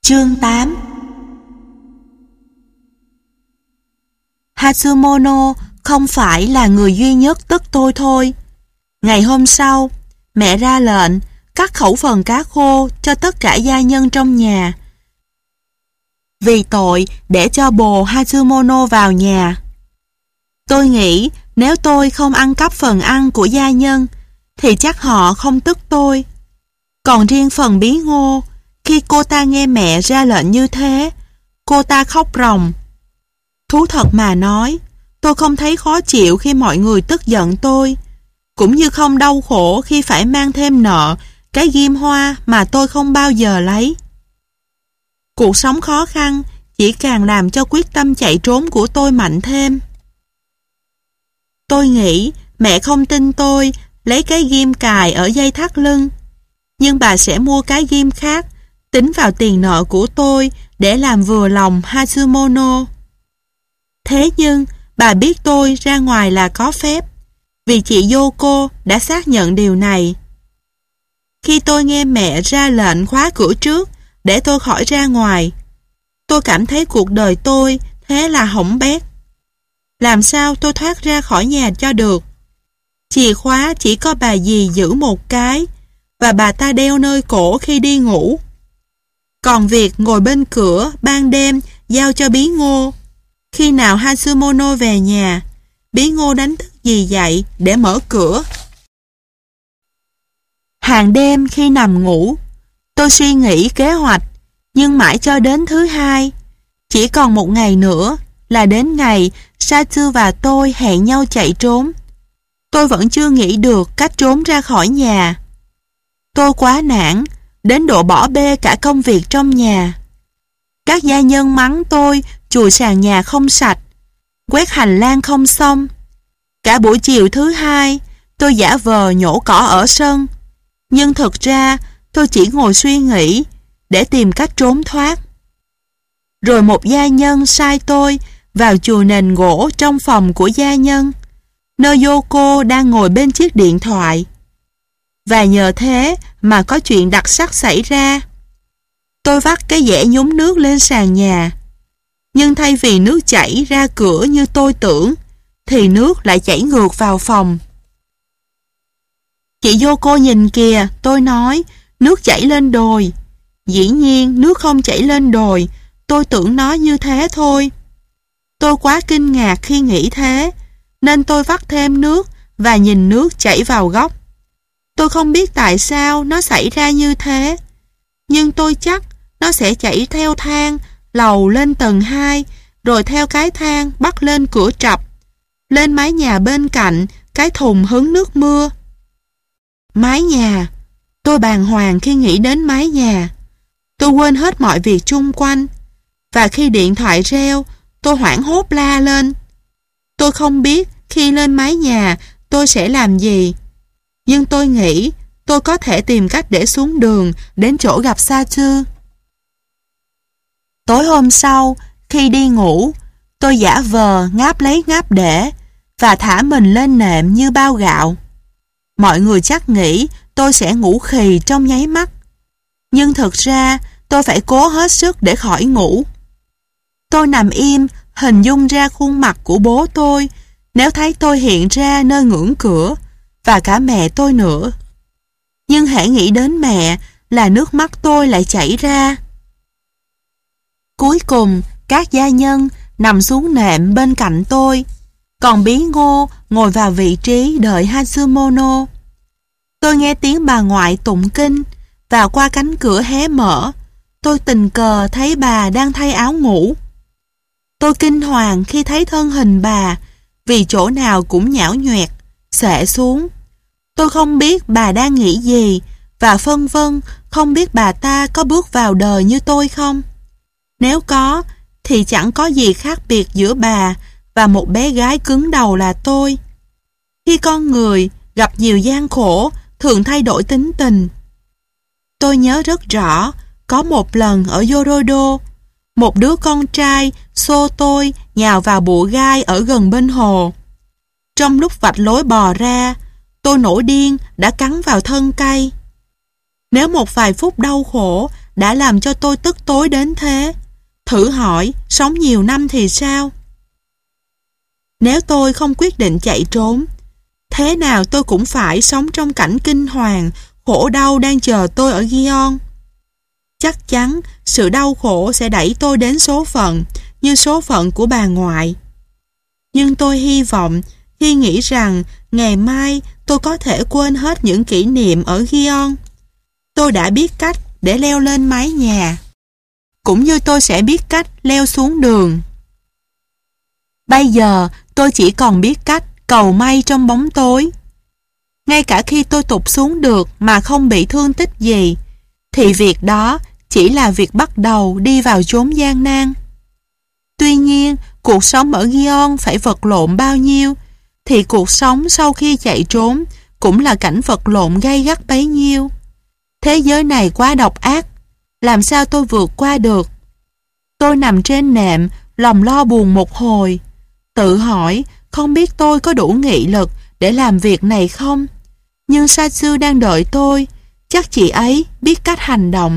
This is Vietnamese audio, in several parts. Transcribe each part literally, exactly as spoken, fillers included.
Chương tám. Hatsumono không phải là người duy nhất tức tôi thôi. Ngày hôm sau, mẹ ra lệnh cắt khẩu phần cá khô cho tất cả gia nhân trong nhà, vì tội để cho bồ Hatsumono vào nhà. Tôi nghĩ nếu tôi không ăn cắp phần ăn của gia nhân thì chắc họ không tức tôi. Còn riêng phần bí ngô, khi cô ta nghe mẹ ra lệnh như thế, cô ta khóc ròng. Thú thật mà nói, tôi không thấy khó chịu khi mọi người tức giận tôi, cũng như không đau khổ khi phải mang thêm nợ cái ghim hoa mà tôi không bao giờ lấy. Cuộc sống khó khăn chỉ càng làm cho quyết tâm chạy trốn của tôi mạnh thêm. Tôi nghĩ mẹ không tin tôi lấy cái ghim cài ở dây thắt lưng, nhưng bà sẽ mua cái ghim khác tính vào tiền nợ của tôi để làm vừa lòng Hatsumono. Thế nhưng bà biết tôi ra ngoài là có phép, vì chị Yoko đã xác nhận điều này. Khi tôi nghe mẹ ra lệnh khóa cửa trước để tôi khỏi ra ngoài, tôi cảm thấy cuộc đời tôi thế là hỏng bét. Làm sao tôi thoát ra khỏi nhà cho được? Chìa khóa chỉ có bà dì giữ một cái, và bà ta đeo nơi cổ khi đi ngủ. Còn việc ngồi bên cửa ban đêm giao cho bí ngô. Khi nào Hatsumono về nhà, bí ngô đánh thức dì dậy để mở cửa. Hàng đêm khi nằm ngủ, tôi suy nghĩ kế hoạch, nhưng mãi cho đến thứ hai, chỉ còn một ngày nữa là đến ngày Satsu và tôi hẹn nhau chạy trốn. Tôi vẫn chưa nghĩ được cách trốn ra khỏi nhà. Tôi quá nản, đến độ bỏ bê cả công việc trong nhà. Các gia nhân mắng tôi chùi sàn nhà không sạch, quét hành lang không xong. Cả buổi chiều thứ hai, tôi giả vờ nhổ cỏ ở sân, nhưng thực ra tôi chỉ ngồi suy nghĩ để tìm cách trốn thoát. Rồi một gia nhân sai tôi vào chùi nền gỗ trong phòng của gia nhân, nơi Yoko đang ngồi bên chiếc điện thoại. Và nhờ thế mà có chuyện đặc sắc xảy ra. Tôi vắt cái dẻ nhúng nước lên sàn nhà, nhưng thay vì nước chảy ra cửa như tôi tưởng, thì nước lại chảy ngược vào phòng. Chị Yoko nhìn kìa, tôi nói, nước chảy lên đồi. Dĩ nhiên nước không chảy lên đồi, tôi tưởng nó như thế thôi. Tôi quá kinh ngạc khi nghĩ thế, nên tôi vắt thêm nước và nhìn nước chảy vào góc. Tôi không biết tại sao nó xảy ra như thế, nhưng tôi chắc nó sẽ chảy theo thang lầu lên tầng hai, rồi theo cái thang bắt lên cửa trập, lên mái nhà bên cạnh cái thùng hứng nước mưa. Mái nhà. Tôi bàng hoàng khi nghĩ đến mái nhà. Tôi quên hết mọi việc chung quanh, và khi điện thoại reo, tôi hoảng hốt la lên. Tôi không biết khi lên mái nhà tôi sẽ làm gì, nhưng tôi nghĩ tôi có thể tìm cách để xuống đường đến chỗ gặp Satsu. Tối hôm sau, khi đi ngủ, tôi giả vờ ngáp lấy ngáp để và thả mình lên nệm như bao gạo. Mọi người chắc nghĩ tôi sẽ ngủ khì trong nháy mắt, nhưng thực ra tôi phải cố hết sức để khỏi ngủ. Tôi nằm im, hình dung ra khuôn mặt của bố tôi nếu thấy tôi hiện ra nơi ngưỡng cửa, và cả mẹ tôi nữa. Nhưng hễ nghĩ đến mẹ là nước mắt tôi lại chảy ra. Cuối cùng, các gia nhân nằm xuống nệm bên cạnh tôi, còn bí ngô ngồi vào vị trí đợi Hatsumono. Tôi nghe tiếng bà ngoại tụng kinh, và qua cánh cửa hé mở, tôi tình cờ thấy bà đang thay áo ngủ. Tôi kinh hoàng khi thấy thân hình bà, vì chỗ nào cũng nhão nhoẹt, xệ xuống. Tôi không biết bà đang nghĩ gì, và phân vân không biết bà ta có bước vào đời như tôi không. Nếu có, thì chẳng có gì khác biệt giữa bà và một bé gái cứng đầu là tôi. Khi con người gặp nhiều gian khổ, thường thay đổi tính tình. Tôi nhớ rất rõ, có một lần ở Yorodo, một đứa con trai xô tôi nhào vào bụi gai ở gần bên hồ. Trong lúc vạch lối bò ra, tôi nổi điên đã cắn vào thân cây. Nếu một vài phút đau khổ đã làm cho tôi tức tối đến thế? Thử hỏi, sống nhiều năm thì sao? Nếu tôi không quyết định chạy trốn, thế nào tôi cũng phải sống trong cảnh kinh hoàng, khổ đau đang chờ tôi ở Gion. Chắc chắn sự đau khổ sẽ đẩy tôi đến số phận như số phận của bà ngoại. Nhưng tôi hy vọng khi nghĩ rằng ngày mai tôi có thể quên hết những kỷ niệm ở Gion. Tôi đã biết cách để leo lên mái nhà, cũng như tôi sẽ biết cách leo xuống đường. Bây giờ tôi chỉ còn biết cách cầu may trong bóng tối. Ngay cả khi tôi tụt xuống được mà không bị thương tích gì, thì việc đó chỉ là việc bắt đầu đi vào chốn gian nan. Tuy nhiên, cuộc sống ở Gion phải vật lộn bao nhiêu, thì cuộc sống sau khi chạy trốn cũng là cảnh vật lộn gay gắt bấy nhiêu. Thế giới này quá độc ác, làm sao tôi vượt qua được? Tôi nằm trên nệm, lòng lo buồn một hồi, tự hỏi không biết tôi có đủ nghị lực để làm việc này không. Nhưng Satsu đang đợi tôi, chắc chị ấy biết cách hành động.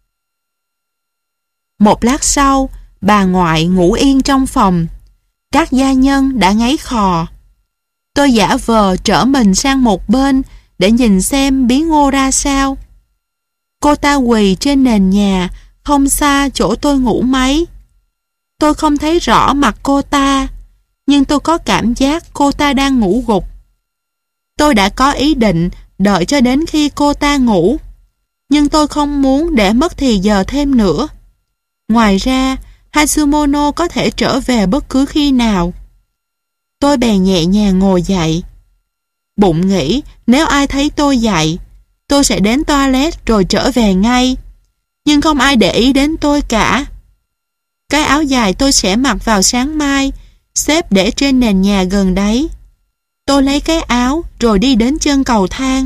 Một lát sau, bà ngoại ngủ yên trong phòng. Các gia nhân đã ngáy khò. Tôi giả vờ trở mình sang một bên để nhìn xem bí ngô ra sao. Cô ta quỳ trên nền nhà, không xa chỗ tôi ngủ mấy. Tôi không thấy rõ mặt cô ta, nhưng tôi có cảm giác cô ta đang ngủ gục. Tôi đã có ý định đợi cho đến khi cô ta ngủ, nhưng tôi không muốn để mất thì giờ thêm nữa. Ngoài ra, Hatsumono có thể trở về bất cứ khi nào. Tôi bèn nhẹ nhàng ngồi dậy. Bụng nghĩ nếu ai thấy tôi dậy, tôi sẽ đến toilet rồi trở về ngay. Nhưng không ai để ý đến tôi cả. Cái áo dài tôi sẽ mặc vào sáng mai, xếp để trên nền nhà gần đấy. Tôi lấy cái áo rồi đi đến chân cầu thang.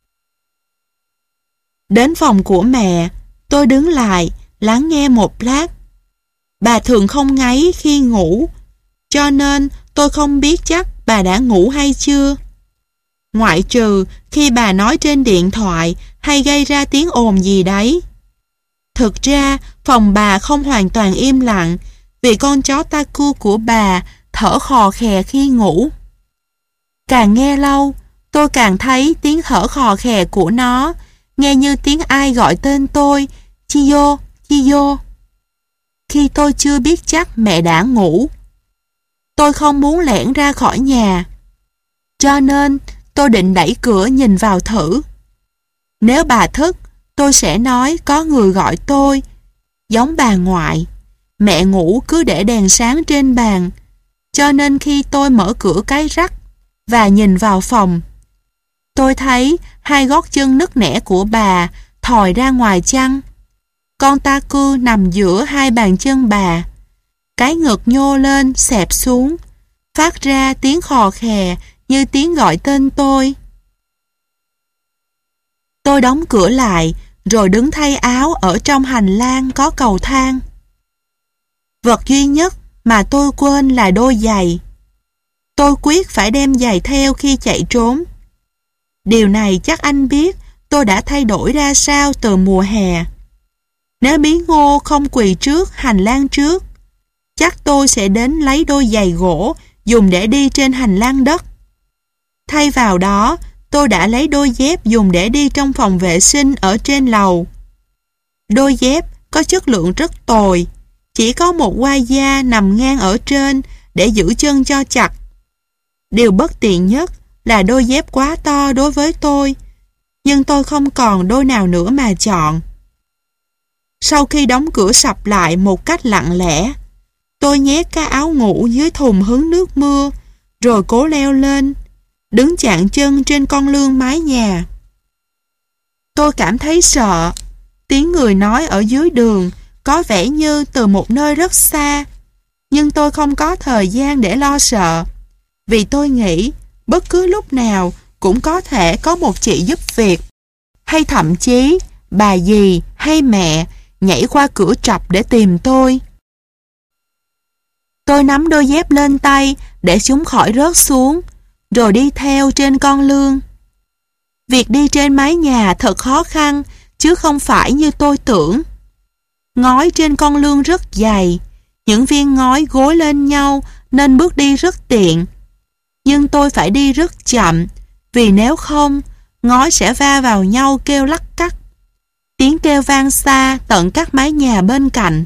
Đến phòng của mẹ, tôi đứng lại, lắng nghe một lát. Bà thường không ngáy khi ngủ, cho nên tôi không biết chắc bà đã ngủ hay chưa. Ngoại trừ khi bà nói trên điện thoại hay gây ra tiếng ồn gì đấy. Thực ra, phòng bà không hoàn toàn im lặng vì con chó Taku của bà thở khò khè khi ngủ. Càng nghe lâu, tôi càng thấy tiếng thở khò khè của nó nghe như tiếng ai gọi tên tôi, Chiyo, Chiyo. Khi tôi chưa biết chắc mẹ đã ngủ, tôi không muốn lẻn ra khỏi nhà, cho nên tôi định đẩy cửa nhìn vào thử. Nếu bà thức, tôi sẽ nói có người gọi tôi, giống bà ngoại. Mẹ ngủ cứ để đèn sáng trên bàn, cho nên khi tôi mở cửa cái rắc và nhìn vào phòng, tôi thấy hai gót chân nứt nẻ của bà thòi ra ngoài chăn. Con Taku nằm giữa hai bàn chân bà, cái ngực nhô lên xẹp xuống, phát ra tiếng khò khè như tiếng gọi tên tôi. Tôi đóng cửa lại rồi đứng thay áo ở trong hành lang có cầu thang. Vật duy nhất mà tôi quên là đôi giày. Tôi quyết phải đem giày theo khi chạy trốn. Điều này chắc anh biết tôi đã thay đổi ra sao từ mùa hè. Nếu Bí Ngô không quỳ trước hành lang trước, chắc tôi sẽ đến lấy đôi giày gỗ dùng để đi trên hành lang đất. Thay vào đó, tôi đã lấy đôi dép dùng để đi trong phòng vệ sinh ở trên lầu. Đôi dép có chất lượng rất tồi, chỉ có một quai da nằm ngang ở trên để giữ chân cho chặt. Điều bất tiện nhất là đôi dép quá to đối với tôi, nhưng tôi không còn đôi nào nữa mà chọn. Sau khi đóng cửa sập lại một cách lặng lẽ, tôi nhét cái áo ngủ dưới thùng hứng nước mưa, rồi cố leo lên, đứng chạm chân trên con lương mái nhà. Tôi cảm thấy sợ. Tiếng người nói ở dưới đường có vẻ như từ một nơi rất xa, nhưng tôi không có thời gian để lo sợ, vì tôi nghĩ bất cứ lúc nào cũng có thể có một chị giúp việc, hay thậm chí bà dì hay mẹ nhảy qua cửa trập để tìm tôi. Tôi nắm đôi dép lên tay để chúng khỏi rớt xuống, rồi đi theo trên con lương. Việc đi trên mái nhà thật khó khăn, chứ không phải như tôi tưởng. Ngói trên con lương rất dày, những viên ngói gối lên nhau nên bước đi rất tiện. Nhưng tôi phải đi rất chậm, vì nếu không, ngói sẽ va vào nhau kêu lắc cắt. Tiếng kêu vang xa tận các mái nhà bên cạnh.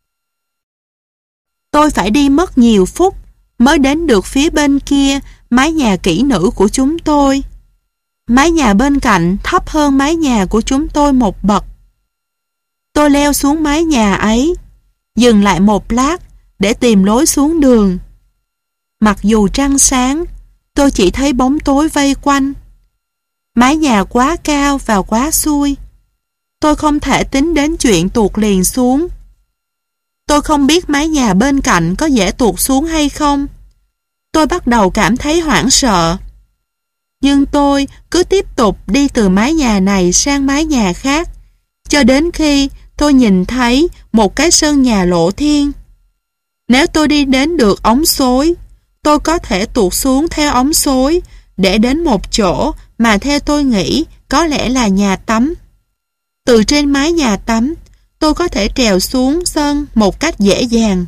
Tôi phải đi mất nhiều phút mới đến được phía bên kia mái nhà kỹ nữ của chúng tôi. Mái nhà bên cạnh thấp hơn mái nhà của chúng tôi một bậc. Tôi leo xuống mái nhà ấy, dừng lại một lát để tìm lối xuống đường. Mặc dù trăng sáng, tôi chỉ thấy bóng tối vây quanh. Mái nhà quá cao và quá xuôi. Tôi không thể tính đến chuyện tuột liền xuống. Tôi không biết mái nhà bên cạnh có dễ tuột xuống hay không. Tôi bắt đầu cảm thấy hoảng sợ. Nhưng tôi cứ tiếp tục đi từ mái nhà này sang mái nhà khác, cho đến khi tôi nhìn thấy một cái sân nhà lộ thiên. Nếu tôi đi đến được ống xối, tôi có thể tuột xuống theo ống xối để đến một chỗ mà theo tôi nghĩ có lẽ là nhà tắm. Từ trên mái nhà tắm, tôi có thể trèo xuống sân một cách dễ dàng.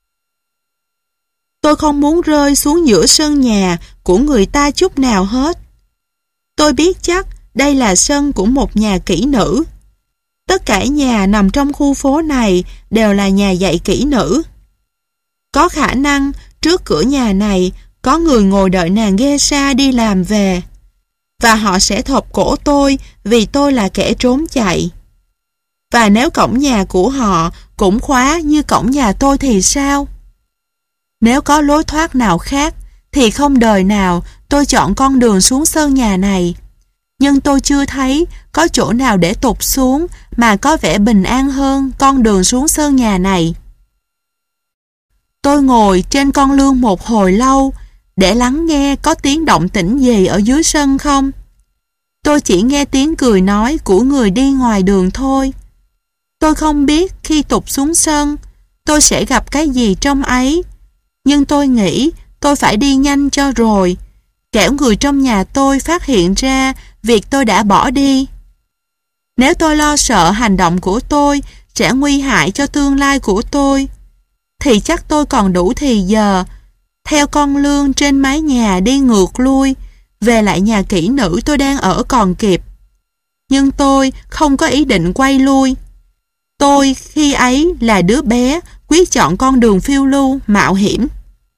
Tôi không muốn rơi xuống giữa sân nhà của người ta chút nào hết. Tôi biết chắc đây là sân của một nhà kỹ nữ. Tất cả nhà nằm trong khu phố này đều là nhà dạy kỹ nữ. Có khả năng trước cửa nhà này có người ngồi đợi nàng geisha đi làm về, và họ sẽ thộp cổ tôi vì tôi là kẻ trốn chạy. Và nếu cổng nhà của họ cũng khóa như cổng nhà tôi thì sao? Nếu có lối thoát nào khác thì không đời nào tôi chọn con đường xuống sân nhà này. Nhưng tôi chưa thấy có chỗ nào để tụt xuống mà có vẻ bình an hơn con đường xuống sân nhà này. Tôi ngồi trên con lương một hồi lâu để lắng nghe có tiếng động tĩnh gì ở dưới sân không. Tôi chỉ nghe tiếng cười nói của người đi ngoài đường thôi. Tôi không biết khi tụt xuống sân tôi sẽ gặp cái gì trong ấy. Nhưng tôi nghĩ tôi phải đi nhanh cho rồi, kẻo người trong nhà tôi phát hiện ra việc tôi đã bỏ đi. Nếu tôi lo sợ hành động của tôi sẽ nguy hại cho tương lai của tôi, thì chắc tôi còn đủ thì giờ theo con lương trên mái nhà đi ngược lui về lại nhà kỹ nữ tôi đang ở còn kịp. Nhưng tôi không có ý định quay lui. Tôi khi ấy là đứa bé quyết chọn con đường phiêu lưu mạo hiểm.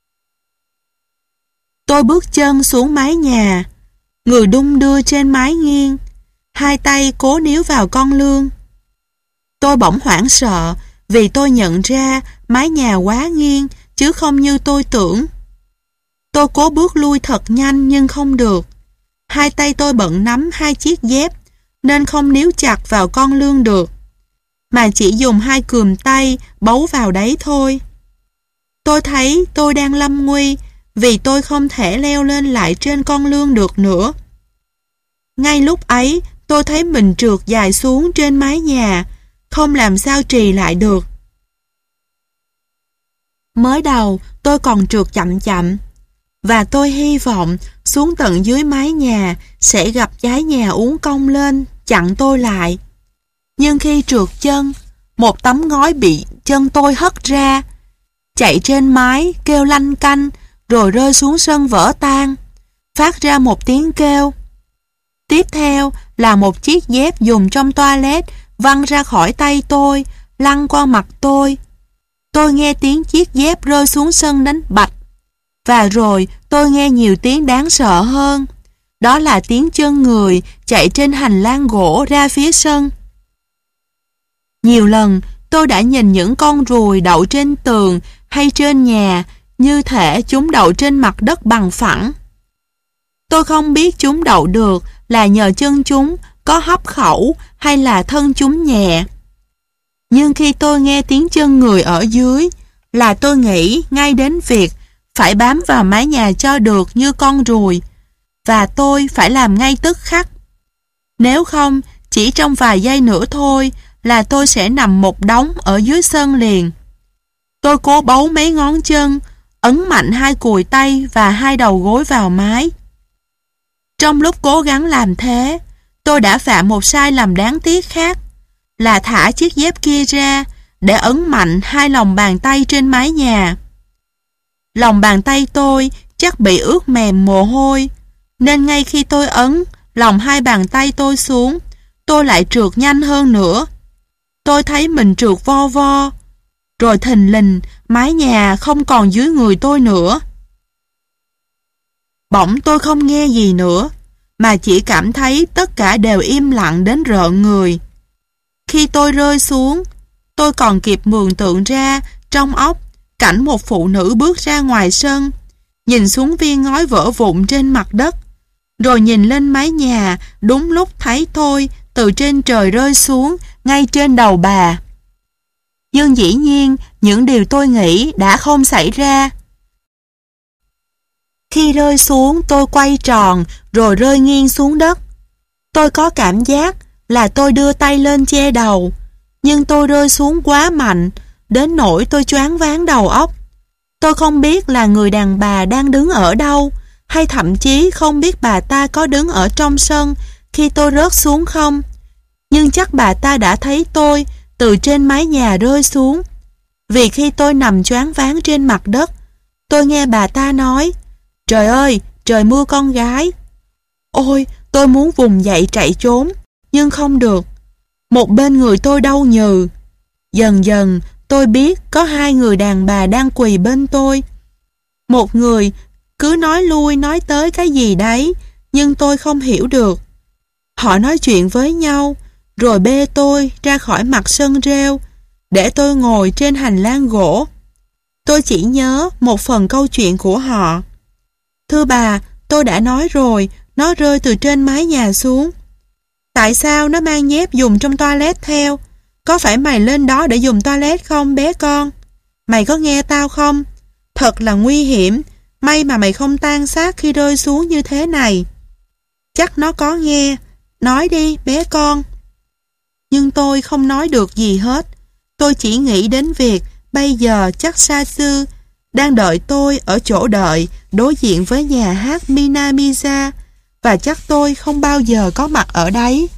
Tôi bước chân xuống mái nhà, người đung đưa trên mái nghiêng, hai tay cố níu vào con lương. Tôi bỗng hoảng sợ vì tôi nhận ra mái nhà quá nghiêng chứ không như tôi tưởng. Tôi cố bước lui thật nhanh nhưng không được. Hai tay tôi bận nắm hai chiếc dép nên không níu chặt vào con lương được, mà chỉ dùng hai cườm tay bấu vào đấy thôi. Tôi thấy tôi đang lâm nguy vì tôi không thể leo lên lại trên con lương được nữa. Ngay lúc ấy tôi thấy mình trượt dài xuống trên mái nhà, không làm sao trì lại được. Mới đầu tôi còn trượt chậm chậm, và tôi hy vọng xuống tận dưới mái nhà sẽ gặp trái nhà uốn cong lên chặn tôi lại. Nhưng khi trượt chân, một tấm ngói bị chân tôi hất ra, chạy trên mái kêu lanh canh rồi rơi xuống sân vỡ tan, phát ra một tiếng kêu. Tiếp theo là một chiếc dép dùng trong toilet văng ra khỏi tay tôi, lăn qua mặt tôi. Tôi nghe tiếng chiếc dép rơi xuống sân đánh bạch. Và rồi tôi nghe nhiều tiếng đáng sợ hơn. Đó là tiếng chân người chạy trên hành lang gỗ ra phía sân. Nhiều lần tôi đã nhìn những con ruồi đậu trên tường hay trên nhà, như thể chúng đậu trên mặt đất bằng phẳng. Tôi không biết chúng đậu được là nhờ chân chúng có hấp khẩu hay là thân chúng nhẹ. Nhưng khi tôi nghe tiếng chân người ở dưới là tôi nghĩ ngay đến việc phải bám vào mái nhà cho được như con ruồi, và tôi phải làm ngay tức khắc. Nếu không, chỉ trong vài giây nữa thôi là tôi sẽ nằm một đống ở dưới sân liền. Tôi cố bấu mấy ngón chân, ấn mạnh hai cùi tay và hai đầu gối vào mái. Trong lúc cố gắng làm thế, tôi đã phạm một sai lầm đáng tiếc khác, là thả chiếc dép kia ra để ấn mạnh hai lòng bàn tay trên mái nhà. Lòng bàn tay tôi chắc bị ướt mềm mồ hôi, nên ngay khi tôi ấn lòng hai bàn tay tôi xuống, tôi lại trượt nhanh hơn nữa. Tôi thấy mình trượt vo vo, rồi thình lình mái nhà không còn dưới người tôi nữa. Bỗng tôi không nghe gì nữa, mà chỉ cảm thấy tất cả đều im lặng đến rợn người. Khi tôi rơi xuống, tôi còn kịp mường tượng ra trong óc cảnh một phụ nữ bước ra ngoài sân, nhìn xuống viên ngói vỡ vụn trên mặt đất, rồi nhìn lên mái nhà đúng lúc thấy tôi từ trên trời rơi xuống ngay trên đầu bà. Nhưng dĩ nhiên những điều tôi nghĩ đã không xảy ra. Khi rơi xuống tôi quay tròn rồi rơi nghiêng xuống đất. Tôi có cảm giác là tôi đưa tay lên che đầu, nhưng tôi rơi xuống quá mạnh đến nỗi tôi choáng váng đầu óc. Tôi không biết là người đàn bà đang đứng ở đâu, hay thậm chí không biết bà ta có đứng ở trong sân khi tôi rớt xuống không. Nhưng chắc bà ta đã thấy tôi từ trên mái nhà rơi xuống, vì khi tôi nằm choáng váng trên mặt đất, tôi nghe bà ta nói: "Trời ơi, trời mưa con gái." Ôi, tôi muốn vùng dậy chạy trốn, nhưng không được. Một bên người tôi đau nhừ. Dần dần tôi biết có hai người đàn bà đang quỳ bên tôi. Một người cứ nói lui nói tới cái gì đấy, nhưng tôi không hiểu được. Họ nói chuyện với nhau, rồi bê tôi ra khỏi mặt sân rêu, để tôi ngồi trên hành lang gỗ. Tôi chỉ nhớ một phần câu chuyện của họ. "Thưa bà, tôi đã nói rồi, nó rơi từ trên mái nhà xuống." "Tại sao nó mang dép dùng trong toilet theo? Có phải mày lên đó để dùng toilet không bé con? Mày có nghe tao không? Thật là nguy hiểm, may mà mày không tan xác khi rơi xuống như thế này." "Chắc nó có nghe, nói đi bé con." Nhưng tôi không nói được gì hết. Tôi chỉ nghĩ đến việc bây giờ chắc Sa Sư đang đợi tôi ở chỗ đợi đối diện với nhà hát Minamiza, và chắc tôi không bao giờ có mặt ở đấy.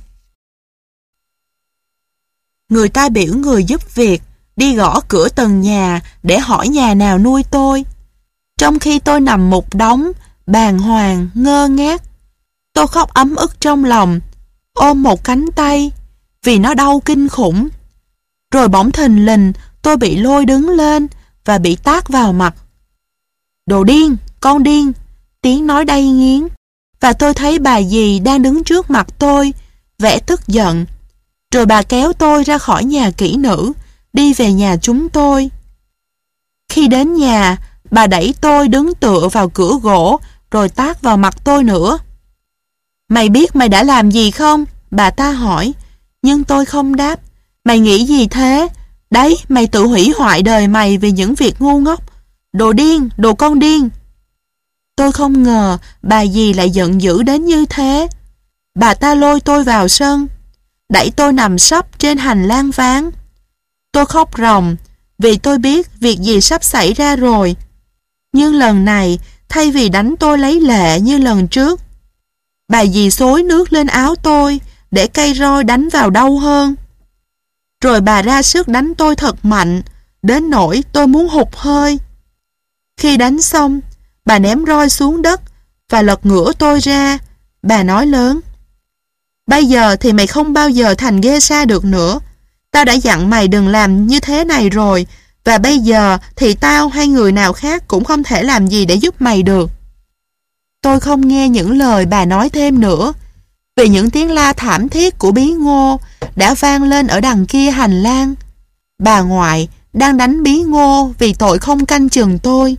Người ta biểu người giúp việc đi gõ cửa từng nhà để hỏi nhà nào nuôi tôi, trong khi tôi nằm một đống bàng hoàng ngơ ngác. Tôi khóc ấm ức trong lòng, ôm một cánh tay vì nó đau kinh khủng. Rồi bỗng thình lình tôi bị lôi đứng lên và bị tát vào mặt. "Đồ điên, con điên!" Tiếng nói đay nghiến. Và tôi thấy bà dì đang đứng trước mặt tôi, vẻ tức giận. Rồi bà kéo tôi ra khỏi nhà kỹ nữ, đi về nhà chúng tôi. Khi đến nhà, bà đẩy tôi đứng tựa vào cửa gỗ, rồi tát vào mặt tôi nữa. "Mày biết mày đã làm gì không?" bà ta hỏi. Nhưng tôi không đáp. "Mày nghĩ gì thế? Đấy, mày tự hủy hoại đời mày vì những việc ngu ngốc. Đồ điên, đồ con điên." Tôi không ngờ bà dì lại giận dữ đến như thế. Bà ta lôi tôi vào sân, đẩy tôi nằm sấp trên hành lang ván. Tôi khóc ròng vì tôi biết việc gì sắp xảy ra rồi. Nhưng lần này, thay vì đánh tôi lấy lệ như lần trước, bà dì xối nước lên áo tôi để cây roi đánh vào đau hơn. Rồi bà ra sức đánh tôi thật mạnh, đến nỗi tôi muốn hụt hơi. Khi đánh xong, bà ném roi xuống đất và lật ngửa tôi ra. Bà nói lớn: "Bây giờ thì mày không bao giờ thành geisha được nữa. Tao đã dặn mày đừng làm như thế này rồi, và bây giờ thì tao hay người nào khác cũng không thể làm gì để giúp mày được." Tôi không nghe những lời bà nói thêm nữa, vì những tiếng la thảm thiết của Bí Ngô đã vang lên ở đằng kia hành lang. Bà ngoại đang đánh Bí Ngô vì tội không canh chừng tôi.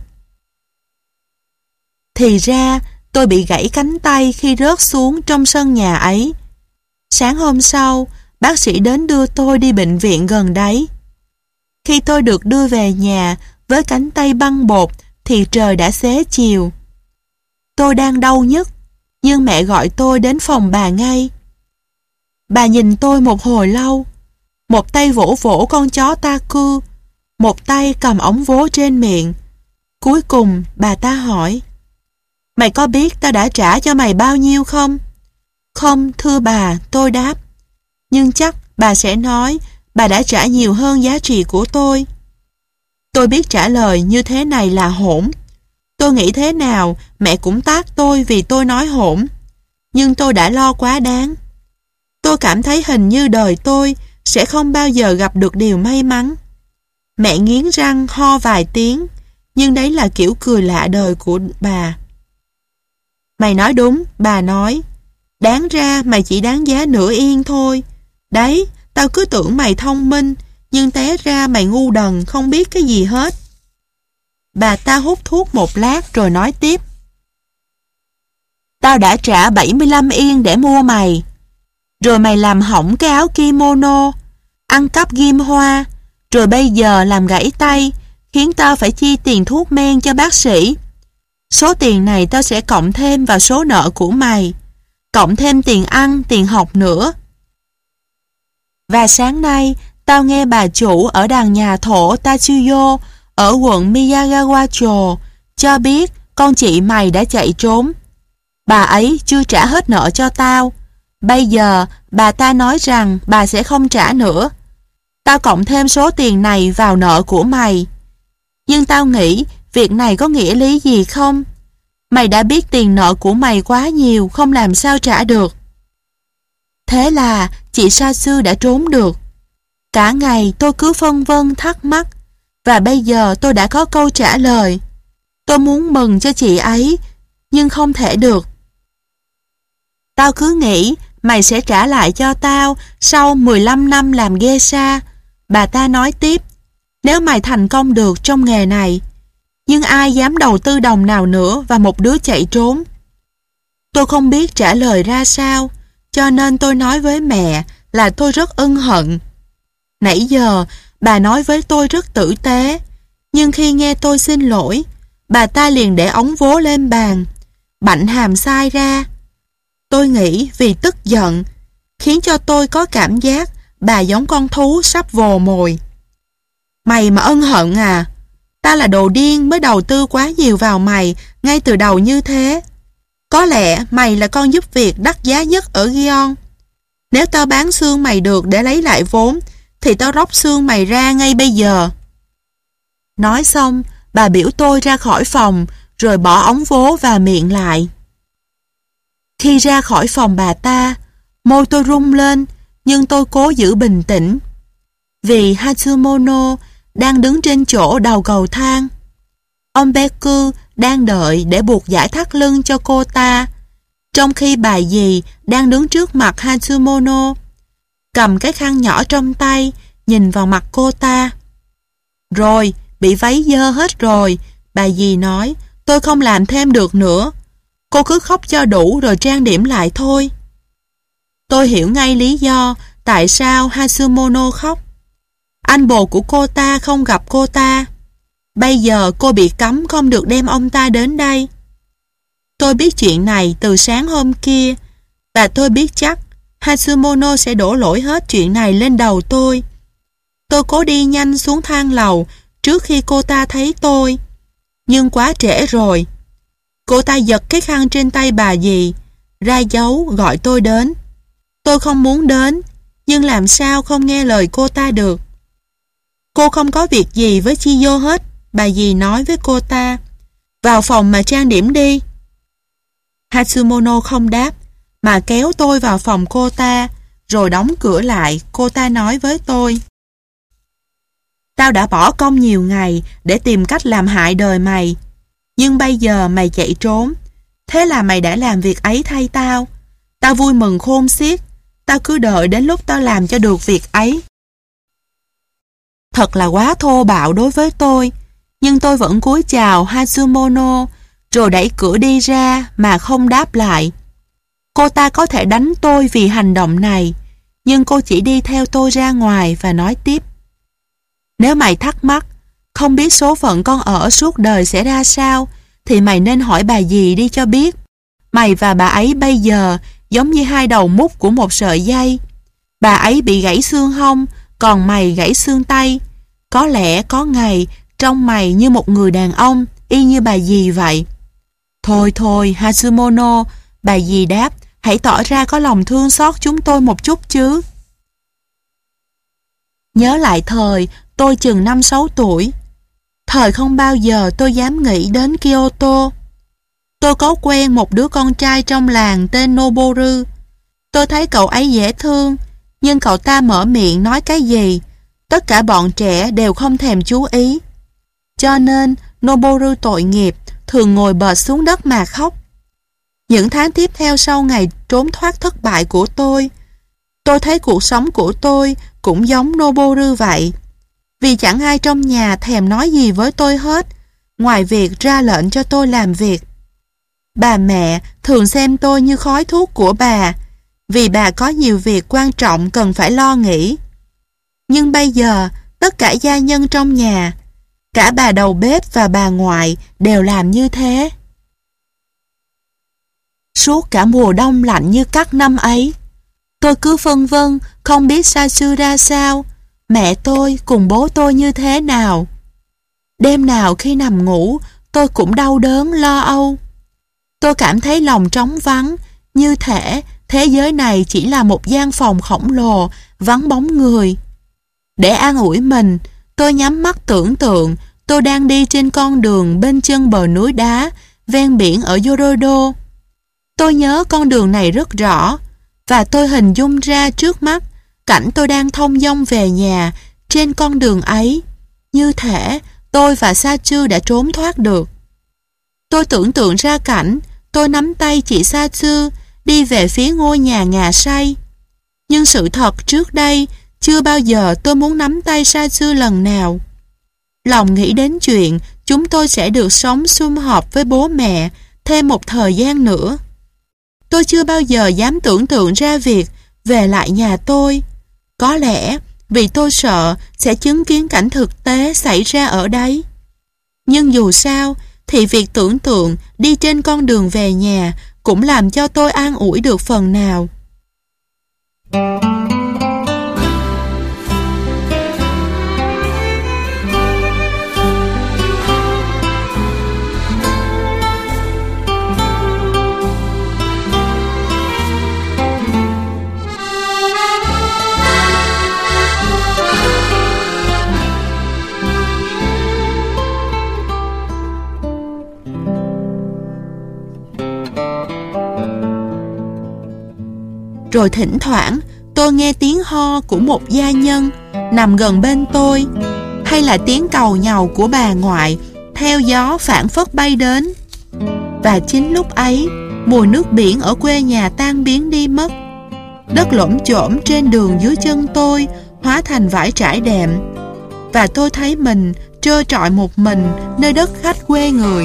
Thì ra tôi bị gãy cánh tay khi rớt xuống trong sân nhà ấy. Sáng hôm sau, bác sĩ đến đưa tôi đi bệnh viện gần đấy. Khi tôi được đưa về nhà với cánh tay băng bột thì trời đã xế chiều. Tôi đang đau nhức, nhưng mẹ gọi tôi đến phòng bà ngay. Bà nhìn tôi một hồi lâu, một tay vỗ vỗ con chó Taku, một tay cầm ống vố trên miệng. Cuối cùng bà ta hỏi: "Mày có biết tao đã trả cho mày bao nhiêu không?" "Không, thưa bà," tôi đáp. Nhưng chắc bà sẽ nói bà đã trả nhiều hơn giá trị của tôi. Tôi biết trả lời như thế này là hỗn. Tôi nghĩ thế nào mẹ cũng tát tôi vì tôi nói hỗn. Nhưng tôi đã lo quá đáng. Tôi cảm thấy hình như đời tôi sẽ không bao giờ gặp được điều may mắn. Mẹ nghiến răng ho vài tiếng, nhưng đấy là kiểu cười lạ đời của bà. Mày nói đúng, bà nói. Đáng ra mày chỉ đáng giá nửa yên thôi. Đấy, tao cứ tưởng mày thông minh, nhưng té ra mày ngu đần, không biết cái gì hết. Bà ta hút thuốc một lát rồi nói tiếp. Tao đã trả bảy mươi lăm yên để mua mày. Rồi mày làm hỏng cái áo kimono, ăn cắp ghim hoa, rồi bây giờ làm gãy tay, khiến tao phải chi tiền thuốc men cho bác sĩ. Số tiền này tao sẽ cộng thêm vào số nợ của mày, cộng thêm tiền ăn, tiền học nữa. Và sáng nay, tao nghe bà chủ ở đàn nhà thổ Tatsuyo ở quận Miyagawacho cho biết con chị mày đã chạy trốn. Bà ấy chưa trả hết nợ cho tao. Bây giờ, bà ta nói rằng bà sẽ không trả nữa. Tao cộng thêm số tiền này vào nợ của mày. Nhưng tao nghĩ việc này có nghĩa lý gì không? Mày đã biết tiền nợ của mày quá nhiều, không làm sao trả được. Thế là chị Sasu đã trốn được. Cả ngày tôi cứ phân vân thắc mắc, và bây giờ tôi đã có câu trả lời. Tôi muốn mừng cho chị ấy, nhưng không thể được. Tao cứ nghĩ mày sẽ trả lại cho tao sau mười lăm năm làm geisha. Bà ta nói tiếp, nếu mày thành công được trong nghề này. Nhưng ai dám đầu tư đồng nào nữa vào một đứa chạy trốn? Tôi không biết trả lời ra sao, cho nên tôi nói với mẹ là tôi rất ân hận. Nãy giờ, bà nói với tôi rất tử tế, nhưng khi nghe tôi xin lỗi, bà ta liền để ống vố lên bàn, bạnh hàm sai ra. Tôi nghĩ vì tức giận, khiến cho tôi có cảm giác bà giống con thú sắp vồ mồi. Mày mà ân hận à? Ta là đồ điên mới đầu tư quá nhiều vào mày ngay từ đầu như thế. Có lẽ mày là con giúp việc đắt giá nhất ở Gion. Nếu tao bán xương mày được để lấy lại vốn, thì tao róc xương mày ra ngay bây giờ. Nói xong, bà biểu tôi ra khỏi phòng, rồi bỏ ống vố vào miệng lại. Khi ra khỏi phòng bà ta, môi tôi rung lên, nhưng tôi cố giữ bình tĩnh. Vì Hatsumono đang đứng trên chỗ đầu cầu thang. Ông Beku đang đợi để buộc dải thắt lưng cho cô ta, trong khi bà dì đang đứng trước mặt Hatsumono, cầm cái khăn nhỏ trong tay, nhìn vào mặt cô ta. Rồi, bị váy dơ hết rồi, bà dì nói, tôi không làm thêm được nữa. Cô cứ khóc cho đủ rồi trang điểm lại thôi. Tôi hiểu ngay lý do tại sao Hatsumono khóc. Anh bồ của cô ta không gặp cô ta. Bây giờ cô bị cấm không được đem ông ta đến đây. Tôi biết chuyện này từ sáng hôm kia, và tôi biết chắc Hatsumono sẽ đổ lỗi hết chuyện này lên đầu tôi. Tôi cố đi nhanh xuống thang lầu trước khi cô ta thấy tôi, nhưng quá trễ rồi. Cô ta giật cái khăn trên tay bà dì, ra dấu gọi tôi đến. Tôi không muốn đến, nhưng làm sao không nghe lời cô ta được. Cô không có việc gì với Chiyo hết, bà dì nói với cô ta. Vào phòng mà trang điểm đi. Hatsumono không đáp, mà kéo tôi vào phòng cô ta, rồi đóng cửa lại. Cô ta nói với tôi, tao đã bỏ công nhiều ngày để tìm cách làm hại đời mày, nhưng bây giờ mày chạy trốn, thế là mày đã làm việc ấy thay tao. Tao vui mừng khôn xiết, tao cứ đợi đến lúc tao làm cho được việc ấy. Thật là quá thô bạo đối với tôi, nhưng tôi vẫn cúi chào Hatsumono, rồi đẩy cửa đi ra mà không đáp lại. Cô ta có thể đánh tôi vì hành động này, nhưng cô chỉ đi theo tôi ra ngoài và nói tiếp. Nếu mày thắc mắc, không biết số phận con ở suốt đời sẽ ra sao, thì mày nên hỏi bà dì đi cho biết. Mày và bà ấy bây giờ giống như hai đầu mút của một sợi dây. Bà ấy bị gãy xương hông, còn mày gãy xương tay. Có lẽ có ngày trông mày như một người đàn ông, y như bà dì vậy. Thôi thôi Hatsumono, bà dì đáp, hãy tỏ ra có lòng thương xót chúng tôi một chút chứ. Nhớ lại thời tôi chừng năm sáu tuổi. Thời không bao giờ tôi dám nghĩ đến Kyoto. Tôi có quen một đứa con trai trong làng tên Noboru. Tôi thấy cậu ấy dễ thương, nhưng cậu ta mở miệng nói cái gì, tất cả bọn trẻ đều không thèm chú ý. Cho nên Noboru tội nghiệp thường ngồi bệt xuống đất mà khóc. Những tháng tiếp theo sau ngày trốn thoát thất bại của tôi, tôi thấy cuộc sống của tôi cũng giống Noboru vậy. Vì chẳng ai trong nhà thèm nói gì với tôi hết, ngoài việc ra lệnh cho tôi làm việc. Bà mẹ thường xem tôi như khói thuốc của bà, vì bà có nhiều việc quan trọng cần phải lo nghĩ. Nhưng bây giờ, tất cả gia nhân trong nhà, cả bà đầu bếp và bà ngoại đều làm như thế. Suốt cả mùa đông lạnh như cắt năm ấy, tôi cứ phân vân không biết Satsu ra sao, mẹ tôi cùng bố tôi như thế nào. Đêm nào khi nằm ngủ, tôi cũng đau đớn lo âu. Tôi cảm thấy lòng trống vắng, như thể thế giới này chỉ là một gian phòng khổng lồ, vắng bóng người. Để an ủi mình, tôi nhắm mắt tưởng tượng tôi đang đi trên con đường bên chân bờ núi đá, ven biển ở Yorodo. Tôi nhớ con đường này rất rõ, và tôi hình dung ra trước mắt cảnh tôi đang thông dong về nhà trên con đường ấy, như thể tôi và Satsu đã trốn thoát được. Tôi tưởng tượng ra cảnh tôi nắm tay chị Satsu đi về phía ngôi nhà ngà say. Nhưng sự thật trước đây, chưa bao giờ tôi muốn nắm tay Satsu lần nào. Lòng nghĩ đến chuyện chúng tôi sẽ được sống sum họp với bố mẹ thêm một thời gian nữa. Tôi chưa bao giờ dám tưởng tượng ra việc về lại nhà tôi. Có lẽ vì tôi sợ sẽ chứng kiến cảnh thực tế xảy ra ở đấy. Nhưng dù sao thì việc tưởng tượng đi trên con đường về nhà cũng làm cho tôi an ủi được phần nào. Rồi thỉnh thoảng tôi nghe tiếng ho của một gia nhân nằm gần bên tôi, hay là tiếng càu nhàu của bà ngoại theo gió phảng phất bay đến. Và chính lúc ấy, mùi nước biển ở quê nhà tan biến đi mất. Đất lổm chổm trên đường dưới chân tôi hóa thành vải trải đệm, và tôi thấy mình trơ trọi một mình nơi đất khách quê người.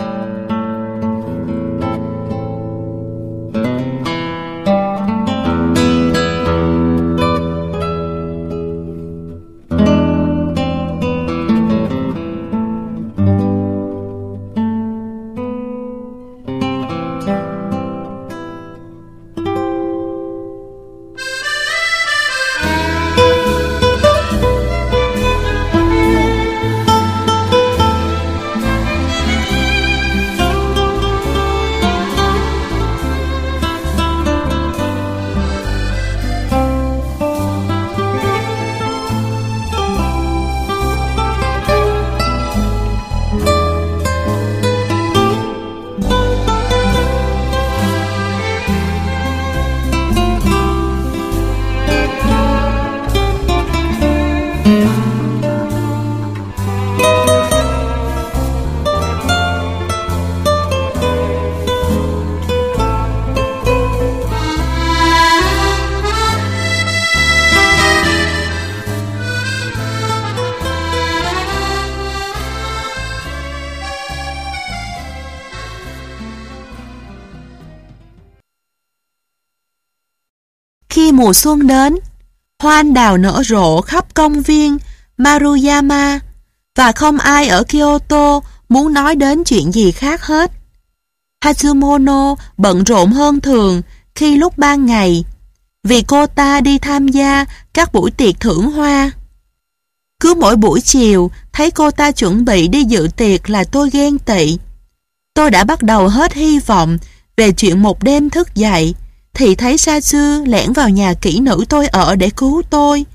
Khi mùa xuân đến, hoa anh đào nở rộ khắp công viên Maruyama, và không ai ở Kyoto muốn nói đến chuyện gì khác hết. Hatsumono bận rộn hơn thường khi lúc ban ngày, vì cô ta đi tham gia các buổi tiệc thưởng hoa. Cứ mỗi buổi chiều thấy cô ta chuẩn bị đi dự tiệc là tôi ghen tị. Tôi đã bắt đầu hết hy vọng về chuyện một đêm thức dậy thì thấy Satsu lẻn vào nhà kỹ nữ tôi ở để cứu tôi,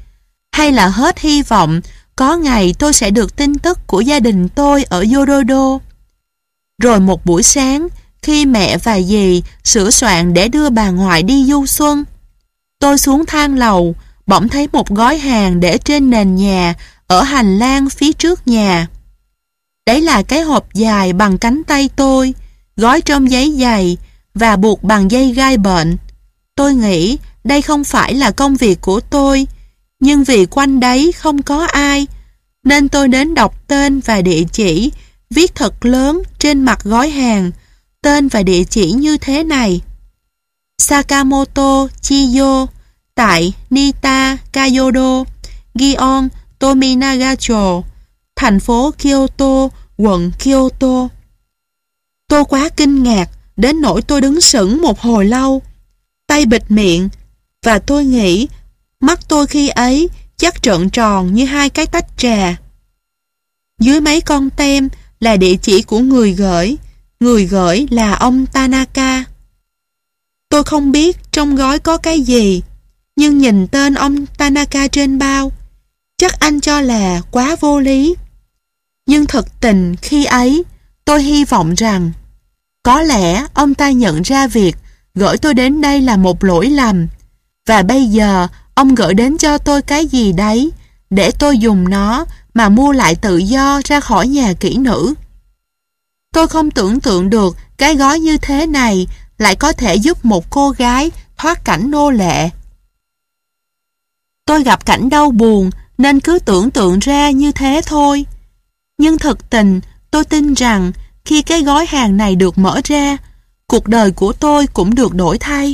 Hay là hết hy vọng có ngày tôi sẽ được tin tức của gia đình tôi ở Yorodo. Rồi một buổi sáng, khi mẹ và dì sửa soạn để đưa bà ngoại đi du xuân, tôi xuống thang lầu, bỗng thấy một gói hàng để trên nền nhà ở hành lang phía trước nhà. Đấy là cái hộp dài bằng cánh tay tôi, gói trong giấy dày và buộc bằng dây gai bệnh. Tôi nghĩ đây không phải là công việc của tôi, nhưng vì quanh đấy không có ai, nên tôi đến đọc tên và địa chỉ viết thật lớn trên mặt gói hàng, tên và địa chỉ như thế này: Sakamoto Chiyo, tại Nita Kayodo, Gion Tominagacho, thành phố Kyoto, quận Kyoto. Tôi quá kinh ngạc đến nỗi tôi đứng sững một hồi lâu, tay bịt miệng, và tôi nghĩ mắt tôi khi ấy chắc trợn tròn như hai cái tách trà. Dưới mấy con tem là địa chỉ của người gửi, người gửi là ông Tanaka. Tôi không biết trong gói có cái gì, nhưng nhìn tên ông Tanaka trên bao, chắc anh cho là quá vô lý. Nhưng thực tình khi ấy, tôi hy vọng rằng có lẽ ông ta nhận ra việc gửi tôi đến đây là một lỗi lầm, và bây giờ ông gửi đến cho tôi cái gì đấy để tôi dùng nó mà mua lại tự do ra khỏi nhà kỹ nữ. Tôi không tưởng tượng được cái gói như thế này lại có thể giúp một cô gái thoát cảnh nô lệ. Tôi gặp cảnh đau buồn nên cứ tưởng tượng ra như thế thôi. Nhưng thực tình tôi tin rằng khi cái gói hàng này được mở ra, cuộc đời của tôi cũng được đổi thay.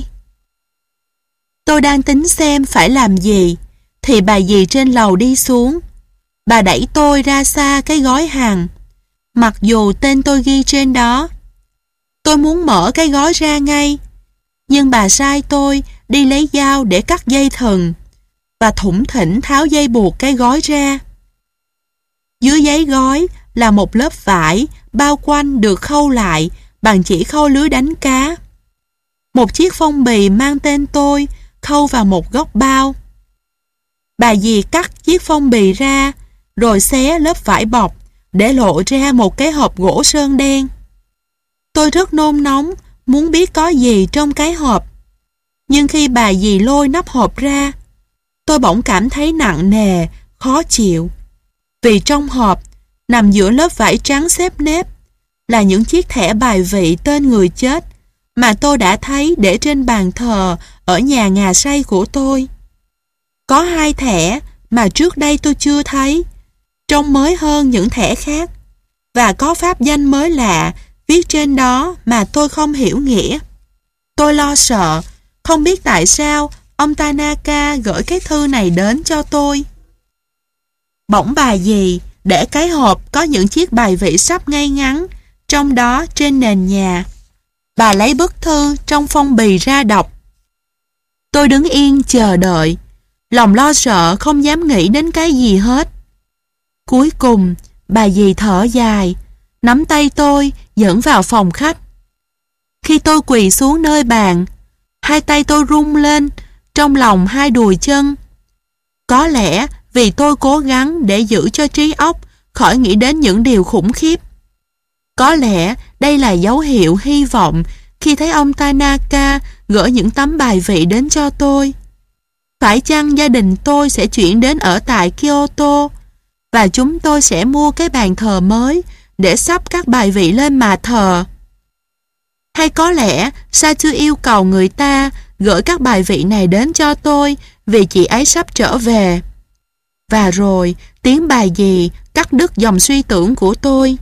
Tôi đang tính xem phải làm gì, thì bà dì trên lầu đi xuống. Bà đẩy tôi ra xa cái gói hàng, mặc dù tên tôi ghi trên đó. Tôi muốn mở cái gói ra ngay, nhưng bà sai tôi đi lấy dao để cắt dây thừng và thủng thỉnh tháo dây buộc cái gói ra. Dưới giấy gói là một lớp vải bao quanh được khâu lại bằng chỉ khâu lưới đánh cá. Một chiếc phong bì mang tên tôi khâu vào một góc bao. Bà dì cắt chiếc phong bì ra rồi xé lớp vải bọc để lộ ra một cái hộp gỗ sơn đen. Tôi rất nôn nóng muốn biết có gì trong cái hộp. Nhưng khi bà dì lôi nắp hộp ra, tôi bỗng cảm thấy nặng nề, khó chịu. Vì trong hộp, nằm giữa lớp vải trắng xếp nếp, là những chiếc thẻ bài vị tên người chết mà tôi đã thấy để trên bàn thờ ở nhà ngà say của tôi. Có hai thẻ mà trước đây tôi chưa thấy, trông mới hơn những thẻ khác, và có pháp danh mới lạ viết trên đó mà tôi không hiểu nghĩa. Tôi lo sợ, không biết tại sao ông Tanaka gửi cái thư này đến cho tôi. Bỗng bà dì để cái hộp có những chiếc bài vị sắp ngay ngắn trong đó trên nền nhà. Bà lấy bức thư trong phong bì ra đọc. Tôi đứng yên chờ đợi, lòng lo sợ không dám nghĩ đến cái gì hết. Cuối cùng, bà dì thở dài, nắm tay tôi dẫn vào phòng khách. Khi tôi quỳ xuống nơi bàn, hai tay tôi rung lên, trong lòng hai đùi chân. Có lẽ vì tôi cố gắng để giữ cho trí óc khỏi nghĩ đến những điều khủng khiếp. Có lẽ đây là dấu hiệu hy vọng khi thấy ông Tanaka gửi những tấm bài vị đến cho tôi. Phải chăng gia đình tôi sẽ chuyển đến ở tại Kyoto và chúng tôi sẽ mua cái bàn thờ mới để sắp các bài vị lên mà thờ? Hay có lẽ Sachu yêu cầu người ta gửi các bài vị này đến cho tôi vì chị ấy sắp trở về? Và rồi tiếng bà dì cắt đứt dòng suy tưởng của tôi.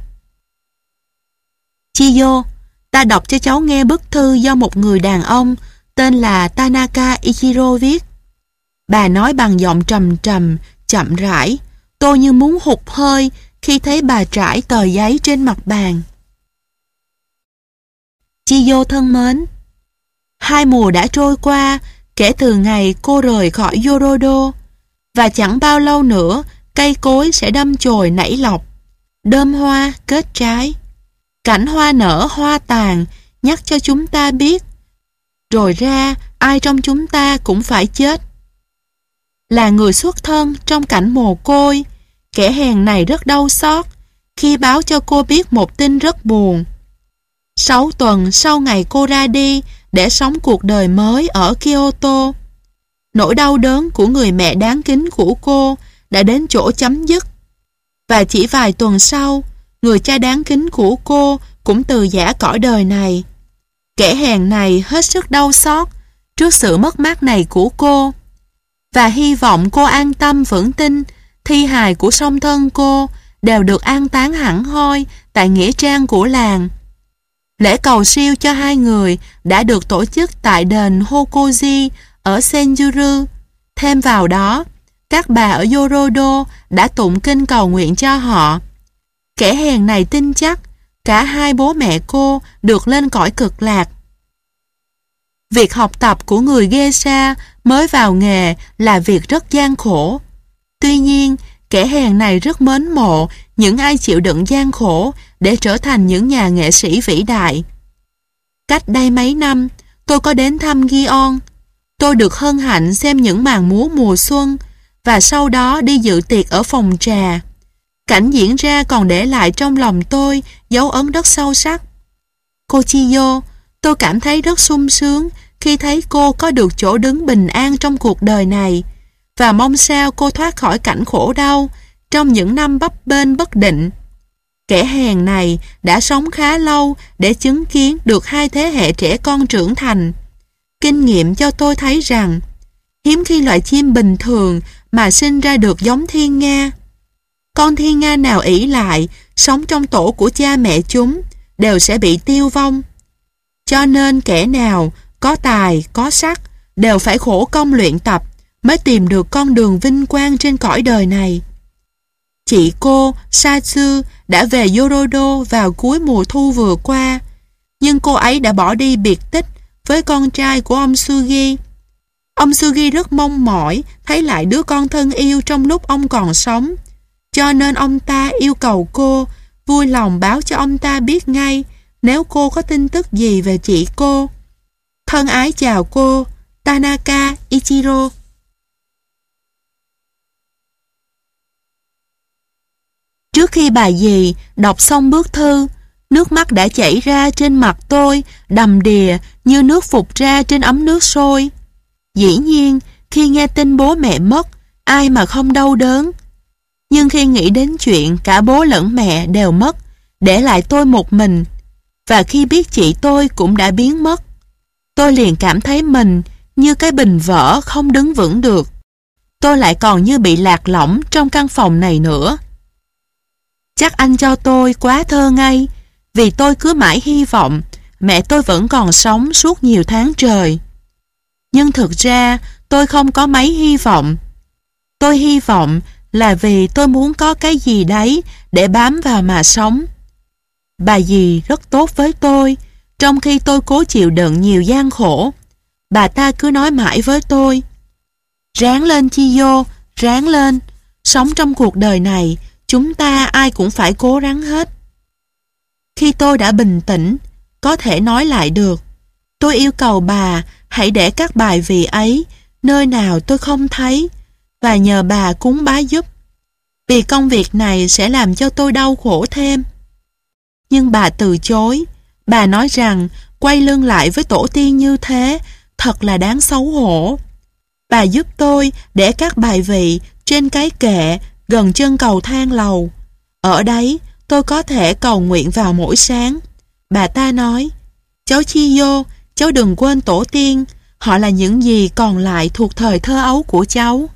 Chiyo, ta đọc cho cháu nghe bức thư do một người đàn ông tên là Tanaka Ichiro viết. Bà nói bằng giọng trầm trầm, chậm rãi. Tôi như muốn hụt hơi khi thấy bà trải tờ giấy trên mặt bàn. Chiyo thân mến, hai mùa đã trôi qua kể từ ngày cô rời khỏi Yorodo, và chẳng bao lâu nữa cây cối sẽ đâm chồi nảy lọc, đơm hoa kết trái. Cảnh hoa nở hoa tàn nhắc cho chúng ta biết, rồi ra ai trong chúng ta cũng phải chết. là người xuất thân trong cảnh mồ côi. Kẻ hèn này rất đau xót khi báo cho cô biết một tin rất buồn. Sáu tuần sau ngày cô ra đi để sống cuộc đời mới ở Kyoto, nỗi đau đớn của người mẹ đáng kính của cô đã đến chỗ chấm dứt. Và chỉ vài tuần sau, người cha đáng kính của cô cũng từ giã cõi đời này. Kẻ hèn này hết sức đau xót trước sự mất mát này của cô, và hy vọng cô an tâm vững tin thi hài của song thân cô đều được an táng hẳn hoi tại nghĩa trang của làng. Lễ cầu siêu cho hai người đã được tổ chức tại đền Hokoji ở Senjuru. Thêm vào đó, các bà ở Yorodo đã tụng kinh cầu nguyện cho họ. Kẻ hèn này tin chắc cả hai bố mẹ cô được lên cõi cực lạc. Việc học tập của người geisha mới vào nghề là việc rất gian khổ. Tuy nhiên, kẻ hèn này rất mến mộ những ai chịu đựng gian khổ để trở thành những nhà nghệ sĩ vĩ đại. Cách đây mấy năm, tôi có đến thăm Gion. Tôi được hân hạnh xem những màn múa mùa xuân và sau đó đi dự tiệc ở phòng trà. Cảnh diễn ra còn để lại trong lòng tôi dấu ấn rất sâu sắc. Cô Chiyo, tôi cảm thấy rất sung sướng khi thấy cô có được chỗ đứng bình an trong cuộc đời này và mong sao cô thoát khỏi cảnh khổ đau trong những năm bấp bênh bất định. Kẻ hèn này đã sống khá lâu để chứng kiến được hai thế hệ trẻ con trưởng thành. Kinh nghiệm cho tôi thấy rằng hiếm khi loại chim bình thường mà sinh ra được giống thiên nga. Con thiên nga nào ỷ lại sống trong tổ của cha mẹ chúng đều sẽ bị tiêu vong. Cho nên kẻ nào có tài, có sắc đều phải khổ công luyện tập mới tìm được con đường vinh quang trên cõi đời này. Chị cô Satsu đã về Yorodo vào cuối mùa thu vừa qua, nhưng cô ấy đã bỏ đi biệt tích với con trai của ông Sugi. Ông Sugi rất mong mỏi thấy lại đứa con thân yêu trong lúc ông còn sống, cho nên ông ta yêu cầu cô vui lòng báo cho ông ta biết ngay nếu cô có tin tức gì về chị cô. Thân ái chào cô, Tanaka Ichiro. Trước khi bà dì đọc xong bức thư, nước mắt đã chảy ra trên mặt tôi đầm đìa như nước phụt ra trên ấm nước sôi. Dĩ nhiên, khi nghe tin bố mẹ mất, ai mà không đau đớn. Nhưng khi nghĩ đến chuyện cả bố lẫn mẹ đều mất, để lại tôi một mình, và khi biết chị tôi cũng đã biến mất, tôi liền cảm thấy mình như cái bình vỡ không đứng vững được. Tôi lại còn như bị lạc lõng trong căn phòng này nữa. Chắc anh cho tôi quá thơ ngây, vì tôi cứ mãi hy vọng mẹ tôi vẫn còn sống suốt nhiều tháng trời. Nhưng thực ra tôi không có mấy hy vọng. Tôi hy vọng là vì tôi muốn có cái gì đấy để bám vào mà sống. Bà dì rất tốt với tôi, trong khi tôi cố chịu đựng nhiều gian khổ. Bà ta cứ nói mãi với tôi: ráng lên Chiyo, ráng lên. Sống trong cuộc đời này, chúng ta ai cũng phải cố gắng hết. Khi tôi đã bình tĩnh, có thể nói lại được, tôi yêu cầu bà hãy để các bài vị ấy nơi nào tôi không thấy và nhờ bà cúng bái giúp, vì công việc này sẽ làm cho tôi đau khổ thêm. Nhưng bà từ chối. Bà nói rằng quay lưng lại với tổ tiên như thế thật là đáng xấu hổ. Bà giúp tôi để các bài vị trên cái kệ gần chân cầu thang lầu. Ở đấy tôi có thể cầu nguyện vào mỗi sáng. Bà ta nói: cháu Chiyo, cháu đừng quên tổ tiên, họ là những gì còn lại thuộc thời thơ ấu của cháu.